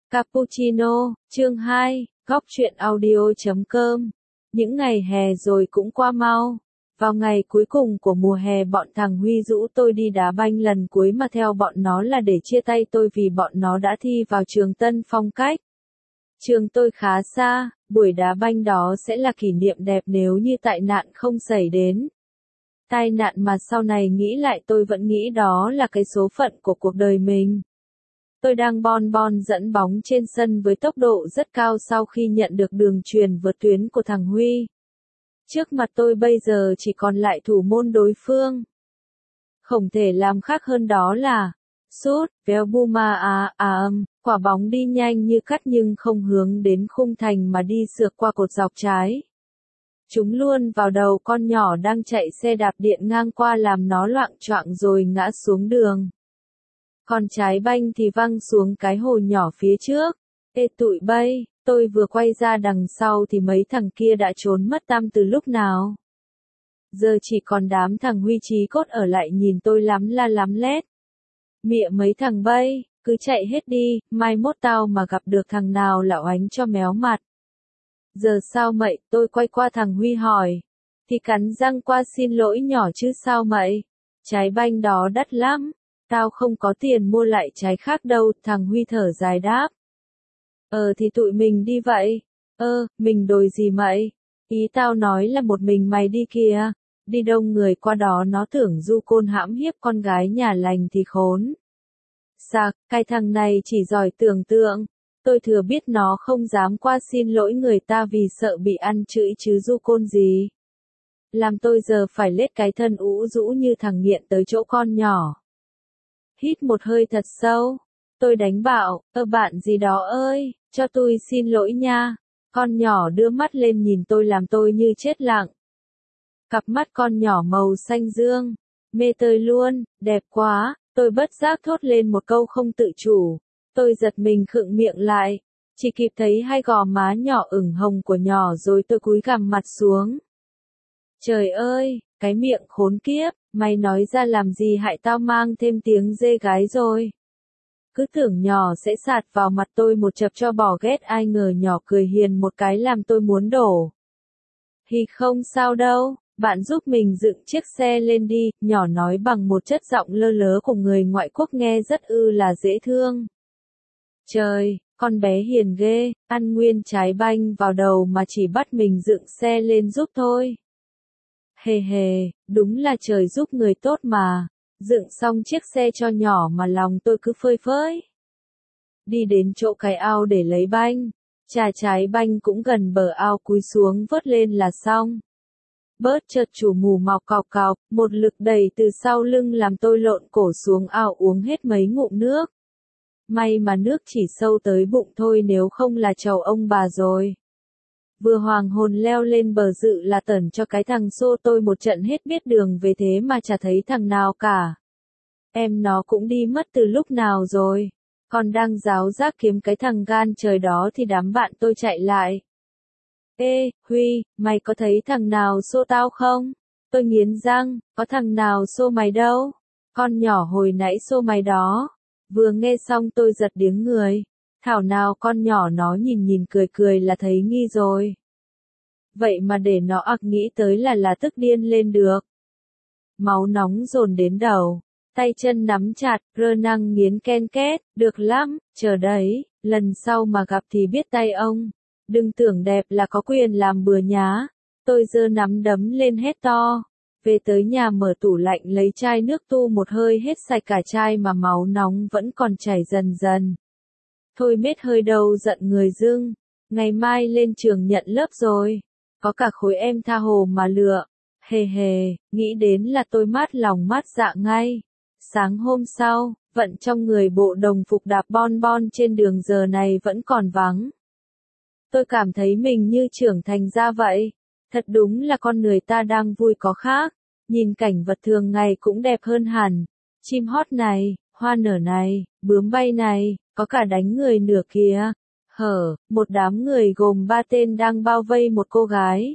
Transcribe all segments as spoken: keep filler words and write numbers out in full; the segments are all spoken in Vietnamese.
Cappuccino, chương hai, góc truyện audio chấm com. Những ngày hè rồi cũng qua mau. Vào ngày cuối cùng của mùa hè bọn thằng Huy rủ tôi đi đá banh lần cuối mà theo bọn nó là để chia tay tôi vì bọn nó đã thi vào trường Tân Phong Cách. Trường tôi khá xa, buổi đá banh đó sẽ là kỷ niệm đẹp nếu như tai nạn không xảy đến. Tai nạn mà sau này nghĩ lại tôi vẫn nghĩ đó là cái số phận của cuộc đời mình. Tôi đang bon bon dẫn bóng trên sân với tốc độ rất cao sau khi nhận được đường chuyền vượt tuyến của thằng Huy. Trước mặt tôi bây giờ chỉ còn lại thủ môn đối phương. Không thể làm khác hơn đó là sút, véo Buma à à âm, quả bóng đi nhanh như cắt nhưng không hướng đến khung thành mà đi sượt qua cột dọc trái. Chúng luôn vào đầu con nhỏ đang chạy xe đạp điện ngang qua làm nó loạng choạng rồi ngã xuống đường. Còn trái banh thì văng xuống cái hồ nhỏ phía trước. Ê tụi bay, tôi vừa quay ra đằng sau thì mấy thằng kia đã trốn mất tăm từ lúc nào. Giờ chỉ còn đám thằng Huy Chí Cốt ở lại nhìn tôi lắm la lắm lét. Mịa mấy thằng bay, cứ chạy hết đi, mai mốt tao mà gặp được thằng nào là oánh cho méo mặt. Giờ sao mậy, tôi quay qua thằng Huy hỏi. Thì cắn răng qua xin lỗi nhỏ chứ sao mậy. Trái banh đó đắt lắm. Tao không có tiền mua lại trái khác đâu, thằng Huy thở dài đáp. Ờ thì tụi mình đi vậy. Ơ, mình đòi gì mậy? Ý tao nói là một mình mày đi kìa. Đi đông người qua đó nó tưởng du côn hãm hiếp con gái nhà lành thì khốn. Sạc, cái thằng này chỉ giỏi tưởng tượng. Tôi thừa biết nó không dám qua xin lỗi người ta vì sợ bị ăn chửi chứ du côn gì. Làm tôi giờ phải lết cái thân ũ rũ như thằng nghiện tới chỗ con nhỏ. Hít một hơi thật sâu, tôi đánh bảo, ơ bạn gì đó ơi, cho tôi xin lỗi nha. Con nhỏ đưa mắt lên nhìn tôi làm tôi như chết lặng. Cặp mắt con nhỏ màu xanh dương, mê tơi luôn, đẹp quá, tôi bất giác thốt lên một câu không tự chủ. Tôi giật mình khựng miệng lại, chỉ kịp thấy hai gò má nhỏ ửng hồng của nhỏ rồi tôi cúi gằm mặt xuống. Trời ơi, cái miệng khốn kiếp, mày nói ra làm gì hại tao mang thêm tiếng dê gái rồi. Cứ tưởng nhỏ sẽ sạt vào mặt tôi một chập cho bỏ ghét ai ngờ nhỏ cười hiền một cái làm tôi muốn đổ. Thì không sao đâu, bạn giúp mình dựng chiếc xe lên đi, nhỏ nói bằng một chất giọng lơ lớ của người ngoại quốc nghe rất ư là dễ thương. Trời, con bé hiền ghê, ăn nguyên trái banh vào đầu mà chỉ bắt mình dựng xe lên giúp thôi. Hề hề, đúng là trời giúp người tốt mà, dựng xong chiếc xe cho nhỏ mà lòng tôi cứ phơi phới. Đi đến chỗ cái ao để lấy banh, trà trái banh cũng gần bờ ao cúi xuống vớt lên là xong. Bớt chợt chủ mù mọc cọc cọc, một lực đẩy từ sau lưng làm tôi lộn cổ xuống ao uống hết mấy ngụm nước. May mà nước chỉ sâu tới bụng thôi nếu không là chầu ông bà rồi. Vừa hoàng hồn leo lên bờ dự là tẩn cho cái thằng xô tôi một trận hết biết đường về thế mà chả thấy thằng nào cả. Em nó cũng đi mất từ lúc nào rồi. Còn đang giáo giác kiếm cái thằng gan trời đó thì đám bạn tôi chạy lại. Ê, Huy, mày có thấy thằng nào xô tao không? Tôi nghiến răng, có thằng nào xô mày đâu? Con nhỏ hồi nãy xô mày đó. Vừa nghe xong tôi giật điếng người. Thảo nào con nhỏ nó nhìn nhìn cười cười là thấy nghi rồi. Vậy mà để nó ặc nghĩ tới là là tức điên lên được. Máu nóng dồn đến đầu, tay chân nắm chặt, rơ năng nghiến ken két, được lắm, chờ đấy, lần sau mà gặp thì biết tay ông. Đừng tưởng đẹp là có quyền làm bừa nhá. Tôi giơ nắm đấm lên hét to. Về tới nhà mở tủ lạnh lấy chai nước tu một hơi hết sạch cả chai mà máu nóng vẫn còn chảy dần dần. Thôi mết hơi đâu giận người dưng, ngày mai lên trường nhận lớp rồi, có cả khối em tha hồ mà lựa, hề hề, nghĩ đến là tôi mát lòng mát dạ ngay. Sáng hôm sau, vận trong người bộ đồng phục đạp bon bon trên đường giờ này vẫn còn vắng. Tôi cảm thấy mình như trưởng thành ra vậy, thật đúng là con người ta đang vui có khác, nhìn cảnh vật thường ngày cũng đẹp hơn hẳn, chim hót này, hoa nở này, bướm bay này. Có cả đánh người nửa kìa. Hở, một đám người gồm ba tên đang bao vây một cô gái.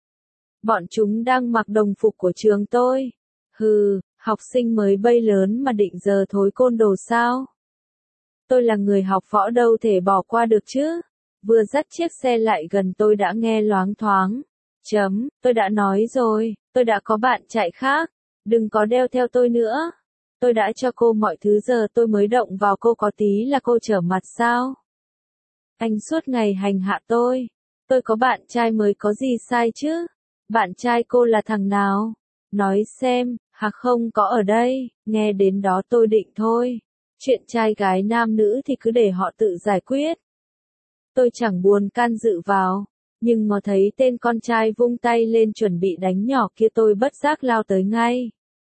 Bọn chúng đang mặc đồng phục của trường tôi. Hừ, học sinh mới bay lớn mà định giờ thối côn đồ sao? Tôi là người học võ đâu thể bỏ qua được chứ. Vừa dắt chiếc xe lại gần tôi đã nghe loáng thoáng. Chấm, tôi đã nói rồi, tôi đã có bạn chạy khác. Đừng có đeo theo tôi nữa. Tôi đã cho cô mọi thứ giờ tôi mới động vào cô có tí là cô trở mặt sao? Anh suốt ngày hành hạ tôi. Tôi có bạn trai mới có gì sai chứ? Bạn trai cô là thằng nào? Nói xem, hả không có ở đây, nghe đến đó tôi định thôi. Chuyện trai gái nam nữ thì cứ để họ tự giải quyết. Tôi chẳng buồn can dự vào, nhưng ngó thấy tên con trai vung tay lên chuẩn bị đánh nhỏ kia tôi bất giác lao tới ngay.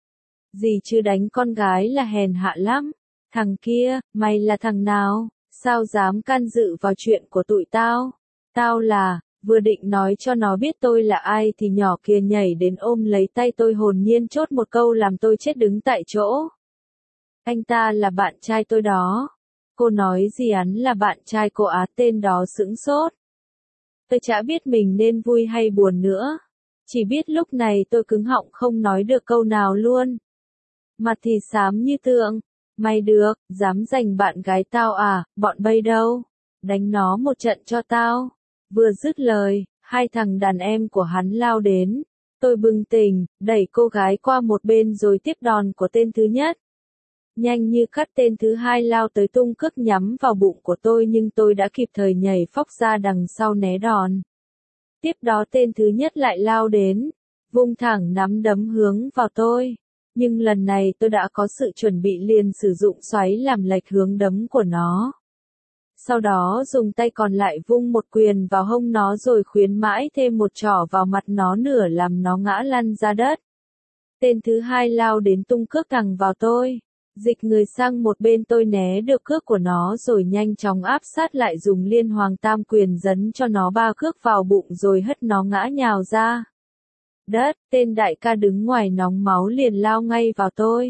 Gì chứ đánh con gái là hèn hạ lắm. Thằng kia, mày là thằng nào? Sao dám can dự vào chuyện của tụi tao? Tao là, vừa định nói cho nó biết tôi là ai thì nhỏ kia nhảy đến ôm lấy tay tôi hồn nhiên chốt một câu làm tôi chết đứng tại chỗ. Anh ta là bạn trai tôi đó. Cô nói gì hắn là bạn trai cô á, tên đó sững sốt. Tôi chả biết mình nên vui hay buồn nữa. Chỉ biết lúc này tôi cứng họng không nói được câu nào luôn. Mặt thì xám như tượng. Mày được, dám giành bạn gái tao à, bọn bay đâu? Đánh nó một trận cho tao. Vừa dứt lời, hai thằng đàn em của hắn lao đến. Tôi bừng tỉnh, đẩy cô gái qua một bên rồi tiếp đòn của tên thứ nhất. Nhanh như cắt tên thứ hai lao tới tung cước nhắm vào bụng của tôi nhưng tôi đã kịp thời nhảy phóc ra đằng sau né đòn. Tiếp đó tên thứ nhất lại lao đến, vung thẳng nắm đấm hướng vào tôi. Nhưng lần này tôi đã có sự chuẩn bị liền sử dụng xoáy làm lệch hướng đấm của nó. Sau đó dùng tay còn lại vung một quyền vào hông nó rồi khuyến mãi thêm một trỏ vào mặt nó nửa làm nó ngã lăn ra đất. Tên thứ hai lao đến tung cước thẳng vào tôi. Dịch người sang một bên tôi né được cước của nó rồi nhanh chóng áp sát lại dùng liên hoàng tam quyền dấn cho nó ba cước vào bụng rồi hất nó ngã nhào ra. Đất, tên đại ca đứng ngoài nóng máu liền lao ngay vào tôi.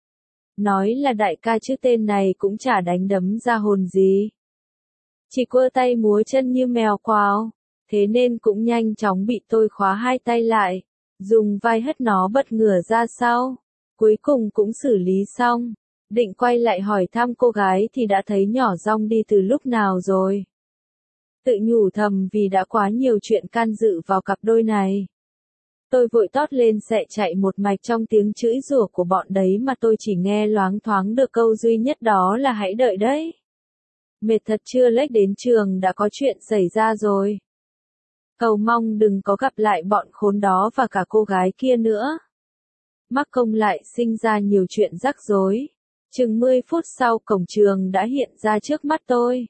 Nói là đại ca chứ tên này cũng chả đánh đấm ra hồn gì. Chỉ quơ tay múa chân như mèo quào, thế nên cũng nhanh chóng bị tôi khóa hai tay lại, dùng vai hất nó bật ngửa ra sau. Cuối cùng cũng xử lý xong, định quay lại hỏi thăm cô gái thì đã thấy nhỏ rong đi từ lúc nào rồi. Tự nhủ thầm vì đã quá nhiều chuyện can dự vào cặp đôi này. Tôi vội tót lên xe chạy một mạch trong tiếng chửi rủa của bọn đấy mà tôi chỉ nghe loáng thoáng được câu duy nhất đó là hãy đợi đấy. Mệt thật chưa lếch đến trường đã có chuyện xảy ra rồi. Cầu mong đừng có gặp lại bọn khốn đó và cả cô gái kia nữa. Mắc công lại sinh ra nhiều chuyện rắc rối. Chừng mười phút sau cổng trường đã hiện ra trước mắt tôi.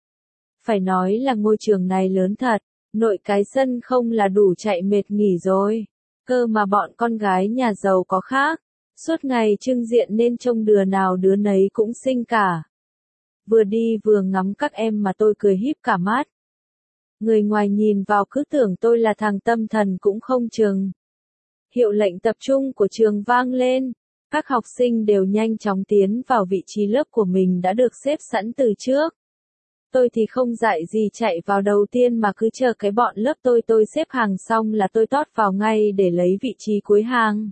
Phải nói là ngôi trường này lớn thật, nội cái sân không là đủ chạy mệt nghỉ rồi. Cơ mà bọn con gái nhà giàu có khác, suốt ngày trưng diện nên trông đứa nào đứa nấy cũng xinh cả. Vừa đi vừa ngắm các em mà tôi cười híp cả mắt. Người ngoài nhìn vào cứ tưởng tôi là thằng tâm thần cũng không chừng. Hiệu lệnh tập trung của trường vang lên, các học sinh đều nhanh chóng tiến vào vị trí lớp của mình đã được xếp sẵn từ trước. Tôi thì không dạy gì chạy vào đầu tiên mà cứ chờ cái bọn lớp tôi tôi xếp hàng xong là tôi tót vào ngay để lấy vị trí cuối hàng.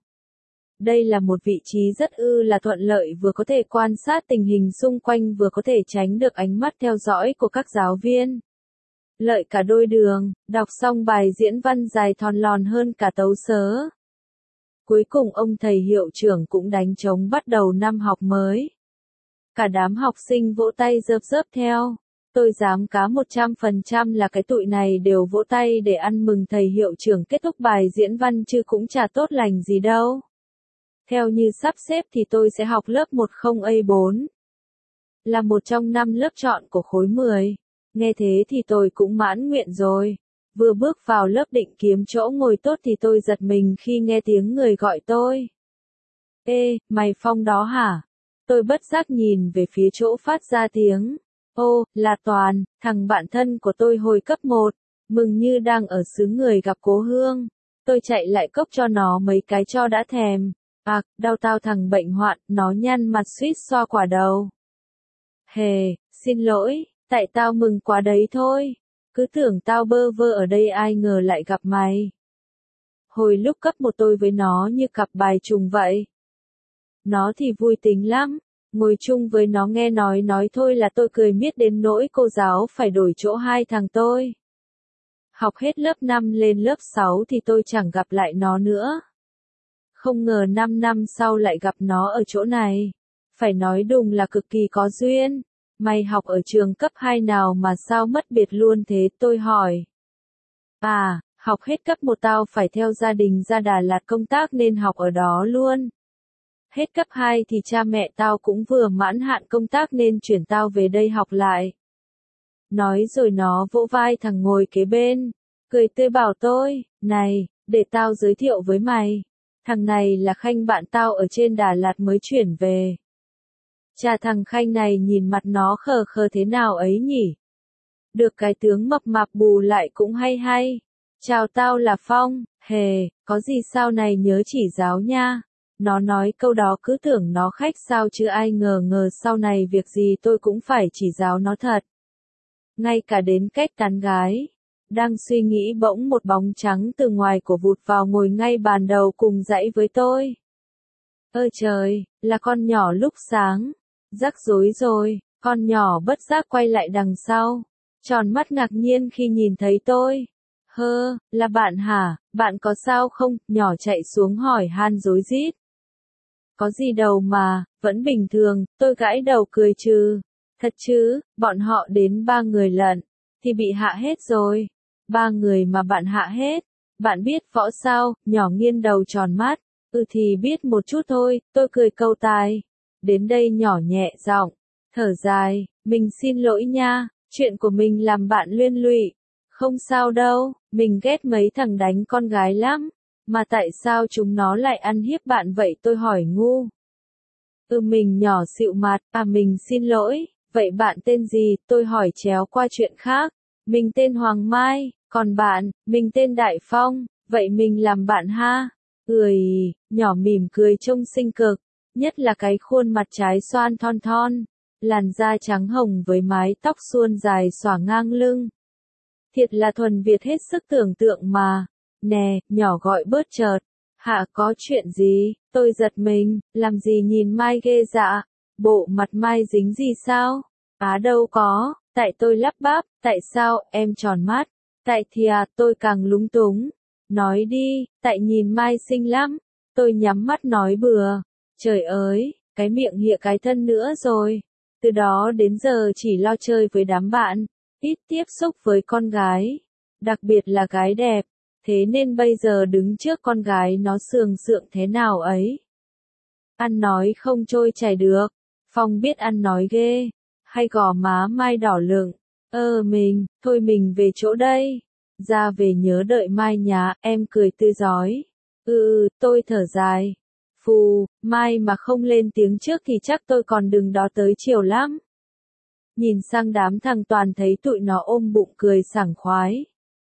Đây là một vị trí rất ư là thuận lợi vừa có thể quan sát tình hình xung quanh vừa có thể tránh được ánh mắt theo dõi của các giáo viên. Lợi cả đôi đường, đọc xong bài diễn văn dài thòn lòn hơn cả tấu sớ. Cuối cùng ông thầy hiệu trưởng cũng đánh trống bắt đầu năm học mới. Cả đám học sinh vỗ tay rợp rớp theo. Tôi dám cá một trăm phần trăm là cái tụi này đều vỗ tay để ăn mừng thầy hiệu trưởng kết thúc bài diễn văn chứ cũng chả tốt lành gì đâu. Theo như sắp xếp thì tôi sẽ học lớp một không A bốn. Là một trong năm lớp chọn của khối mười. Nghe thế thì tôi cũng mãn nguyện rồi. Vừa bước vào lớp định kiếm chỗ ngồi tốt thì tôi giật mình khi nghe tiếng người gọi tôi. Ê, mày Phong đó hả? Tôi bất giác nhìn về phía chỗ phát ra tiếng. Ô, là Toàn, thằng bạn thân của tôi hồi cấp một. Mừng như đang ở xứ người gặp cố hương. Tôi chạy lại cốc cho nó mấy cái cho đã thèm. À, đau tao thằng bệnh hoạn, nó nhăn mặt suýt xoa quả đầu. Hề, xin lỗi, tại tao mừng quá đấy thôi. Cứ tưởng tao bơ vơ ở đây ai ngờ lại gặp mày. Hồi lúc cấp một tôi với nó như cặp bài trùng vậy. Nó thì vui tính lắm, Ngồi chung với nó nghe nói nói thôi là tôi cười miết đến nỗi cô giáo phải đổi chỗ hai thằng tôi. Học hết lớp năm lên lớp sáu thì tôi chẳng gặp lại nó nữa. Không ngờ năm năm sau lại gặp nó ở chỗ này. Phải nói đùng là cực kỳ có duyên. Mày học ở trường cấp hai nào mà sao mất biệt luôn thế, tôi hỏi. À, học hết cấp một tao phải theo gia đình ra Đà Lạt công tác nên học ở đó luôn. Hết cấp hai thì cha mẹ tao cũng vừa mãn hạn công tác nên chuyển tao về đây học lại. Nói rồi nó vỗ vai thằng ngồi kế bên, cười tươi bảo tôi, này, để tao giới thiệu với mày. Thằng này là Khanh bạn tao ở trên Đà Lạt mới chuyển về. Chà, thằng Khanh này nhìn mặt nó khờ khờ thế nào ấy nhỉ? Được cái tướng mập mạp bù lại cũng hay hay. Chào, tao là Phong. Hề, có gì sao này nhớ chỉ giáo nha. Nó nói câu đó cứ tưởng nó khách sao chứ ai ngờ ngờ sau này việc gì tôi cũng phải chỉ giáo nó thật. Ngay cả đến cách tán gái. Đang suy nghĩ bỗng một bóng trắng từ ngoài cổ vụt vào ngồi ngay bàn đầu cùng dãy với tôi. Ơ trời, là con nhỏ lúc sáng. Rắc rối rồi, con nhỏ bất giác quay lại đằng sau. Tròn mắt ngạc nhiên khi nhìn thấy tôi. Hơ, là bạn hả, bạn có sao không? Nhỏ chạy xuống hỏi han rối rít. Có gì đâu mà, vẫn bình thường, tôi gãi đầu cười trừ. Thật chứ, bọn họ đến ba người lận, thì bị hạ hết rồi. Ba người mà bạn hạ hết. Bạn biết võ sao? Nhỏ nghiêng đầu tròn mắt. Ừ thì biết một chút thôi, tôi cười câu tai. Đến đây nhỏ nhẹ giọng, thở dài, mình xin lỗi nha, chuyện của mình làm bạn liên lụy. Không sao đâu, mình ghét mấy thằng đánh con gái lắm. Mà tại sao chúng nó lại ăn hiếp bạn vậy, tôi hỏi ngu. Ừ, mình nhỏ xịu mặt, à mình xin lỗi, vậy bạn tên gì, tôi hỏi chéo qua chuyện khác. Mình tên Hoàng Mai, còn bạn, mình tên Đại Phong, vậy mình làm bạn ha. Ười, nhỏ mỉm cười trông xinh cực, nhất là cái khuôn mặt trái xoan thon thon, làn da trắng hồng với mái tóc suôn dài xõa ngang lưng. Thiệt là thuần Việt hết sức tưởng tượng mà. Nè, nhỏ gọi bớt chợt. Hả, có chuyện gì? Tôi giật mình, làm gì nhìn Mai ghê dạ? Bộ mặt Mai dính gì sao? Á đâu có, tại tôi lắp bắp, tại sao, em tròn mắt. Tại thì à, tôi càng lúng túng. Nói đi, tại nhìn Mai xinh lắm. Tôi nhắm mắt nói bừa. Trời ơi, cái miệng hịa cái thân nữa rồi. Từ đó đến giờ chỉ lo chơi với đám bạn, ít tiếp xúc với con gái. Đặc biệt là gái đẹp. Thế nên bây giờ đứng trước con gái nó sường sượng thế nào ấy. Ăn nói không trôi chảy được. Phong biết ăn nói ghê. Hay gò má Mai đỏ lựng. Ơ mình, thôi mình về chỗ đây. Ra về nhớ đợi Mai nhá, em cười tươi rói. Ừ, tôi thở dài. Phù, Mai mà không lên tiếng trước thì chắc tôi còn đừng đó tới chiều lắm. Nhìn sang đám thằng toàn thấy tụi nó ôm bụng cười sảng khoái.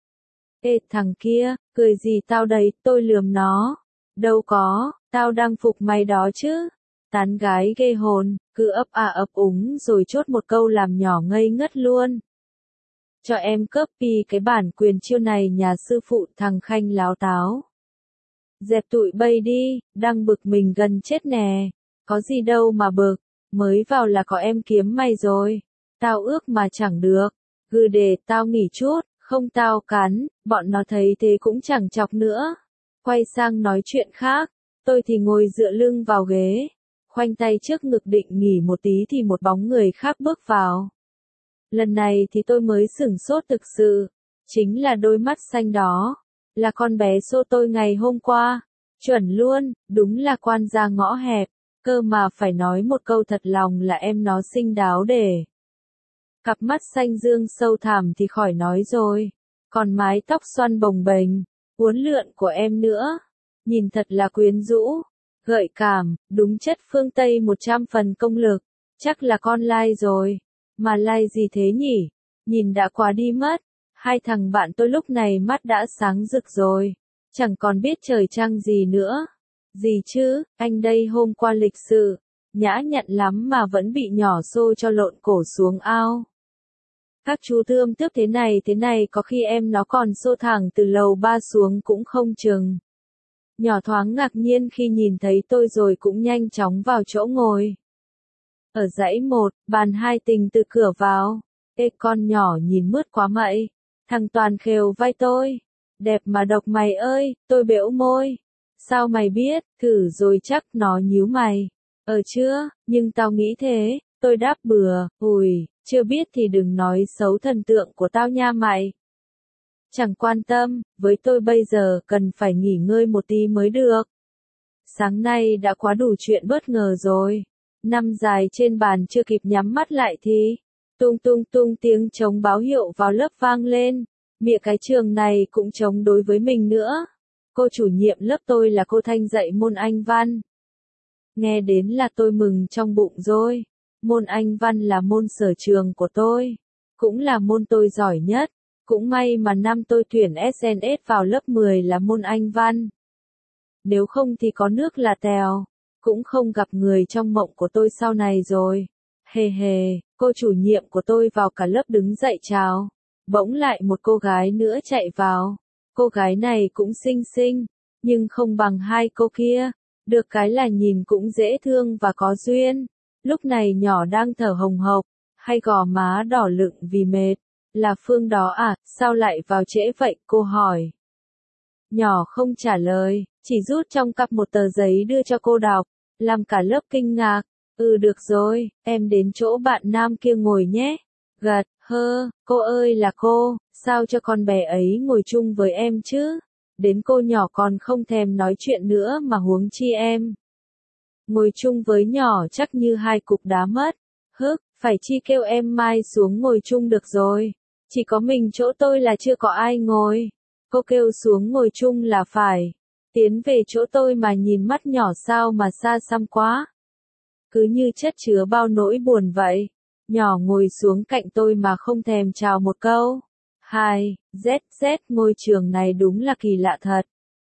Ê thằng kia, cười gì tao đấy, tôi lườm nó. Đâu có, tao đang phục mày đó chứ. Tán gái ghê hồn, cứ ấp à ấp úng rồi chốt một câu làm nhỏ ngây ngất luôn. Cho em copy cái bản quyền chiêu này nhà sư phụ, thằng Khanh láo táo. Dẹp tụi bay đi, đang bực mình gần chết nè. Có gì đâu mà bực, mới vào là có em kiếm mày rồi. Tao ước mà chẳng được. Gừ để tao nghỉ chút, không tao cắn, bọn nó thấy thế cũng chẳng chọc nữa. Quay sang nói chuyện khác, tôi thì ngồi dựa lưng vào ghế. Khoanh tay trước ngực định nghỉ một tí thì một bóng người khác bước vào. Lần này thì tôi mới sửng sốt thực sự. Chính là đôi mắt xanh đó. Là con bé xô tôi ngày hôm qua. Chuẩn luôn, đúng là quan gia ngõ hẹp. Cơ mà phải nói một câu thật lòng là em nó xinh đáo để. Cặp mắt xanh dương sâu thẳm thì khỏi nói rồi. Còn mái tóc xoăn bồng bềnh, uốn lượn của em nữa. Nhìn thật là quyến rũ, gợi cảm, đúng chất phương Tây một trăm phần công lực. Chắc là con lai rồi. Mà lai gì thế nhỉ? Nhìn đã quá đi mất. Hai thằng bạn tôi lúc này mắt đã sáng rực rồi. Chẳng còn biết trời trăng gì nữa. Gì chứ, anh đây hôm qua lịch sự. Nhã nhặn lắm mà vẫn bị nhỏ xô cho lộn cổ xuống ao. Các chú thươm tước thế này thế này có khi em nó còn xô thẳng từ lầu ba xuống cũng không chừng. Nhỏ thoáng ngạc nhiên khi nhìn thấy tôi rồi cũng nhanh chóng vào chỗ ngồi. Ở dãy một, bàn hai tình từ cửa vào. Ê con nhỏ nhìn mướt quá mậy. Thằng Toàn khều vai tôi. Đẹp mà độc mày ơi, tôi bẽo môi. Sao mày biết, thử rồi chắc nó nhíu mày. Ờ chưa, nhưng tao nghĩ thế, tôi đáp bừa, ủi, chưa biết thì đừng nói xấu thần tượng của tao nha mày. Chẳng quan tâm, với tôi bây giờ cần phải nghỉ ngơi một tí mới được. Sáng nay đã quá đủ chuyện bất ngờ rồi. Năm dài trên bàn chưa kịp nhắm mắt lại thì, tung tung tung tiếng trống báo hiệu vào lớp vang lên. Mịa cái trường này cũng trống đối với mình nữa. Cô chủ nhiệm lớp tôi là cô Thanh dạy môn Anh văn. Nghe đến là tôi mừng trong bụng rồi. Môn Anh văn là môn sở trường của tôi. Cũng là môn tôi giỏi nhất. Cũng may mà năm tôi tuyển ét en ét vào lớp mười là môn Anh văn. Nếu không thì có nước là tèo. Cũng không gặp người trong mộng của tôi sau này rồi. Hề hề, cô chủ nhiệm của tôi vào cả lớp đứng dậy chào. Bỗng lại một cô gái nữa chạy vào. Cô gái này cũng xinh xinh, nhưng không bằng hai cô kia. Được cái là nhìn cũng dễ thương và có duyên. Lúc này nhỏ đang thở hồng hộc, hay gò má đỏ lựng vì mệt. Là Phương đó à, sao lại vào trễ vậy, cô hỏi. Nhỏ không trả lời, chỉ rút trong cặp một tờ giấy đưa cho cô đọc, làm cả lớp kinh ngạc. Ừ được rồi, em đến chỗ bạn nam kia ngồi nhé. Gật, hơ, cô ơi là cô, sao cho con bé ấy ngồi chung với em chứ? Đến cô nhỏ còn không thèm nói chuyện nữa mà huống chi em. Ngồi chung với nhỏ chắc như hai cục đá mất. Hức, phải chi kêu em mai xuống ngồi chung được rồi. Chỉ có mình chỗ tôi là chưa có ai ngồi. Cô kêu xuống ngồi chung là phải. Tiến về chỗ tôi mà nhìn mắt nhỏ sao mà xa xăm quá. Cứ như chất chứa bao nỗi buồn vậy. Nhỏ ngồi xuống cạnh tôi mà không thèm chào một câu. Hai, Z Z ngôi trường này đúng là kỳ lạ thật.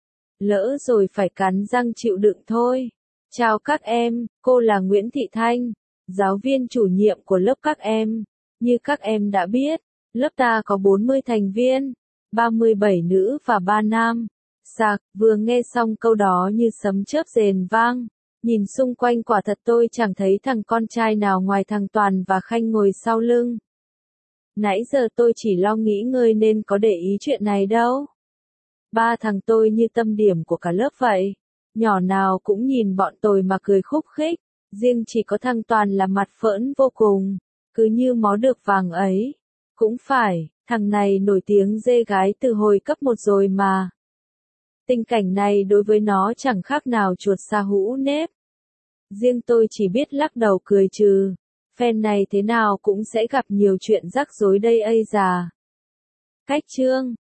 Lỡ rồi phải cắn răng chịu đựng thôi. Chào các em, cô là Nguyễn Thị Thanh, giáo viên chủ nhiệm của lớp các em. Như các em đã biết, lớp ta có bốn mươi thành viên, ba mươi bảy nữ và ba nam. Sạc, vừa nghe xong câu đó như sấm chớp rền vang. Nhìn xung quanh quả thật tôi chẳng thấy thằng con trai nào ngoài thằng Toàn và Khanh ngồi sau lưng. Nãy giờ tôi chỉ lo nghĩ ngơi nên có để ý chuyện này đâu. Ba thằng tôi như tâm điểm của cả lớp vậy. Nhỏ nào cũng nhìn bọn tôi mà cười khúc khích. Riêng chỉ có thằng Toàn là mặt phỡn vô cùng. Cứ như mó được vàng ấy. Cũng phải, thằng này nổi tiếng dê gái từ hồi cấp một rồi mà. Tình cảnh này đối với nó chẳng khác nào chuột sa hũ nếp. Riêng tôi chỉ biết lắc đầu cười trừ. Phen này thế nào cũng sẽ gặp nhiều chuyện rắc rối đây ây già. Cách chương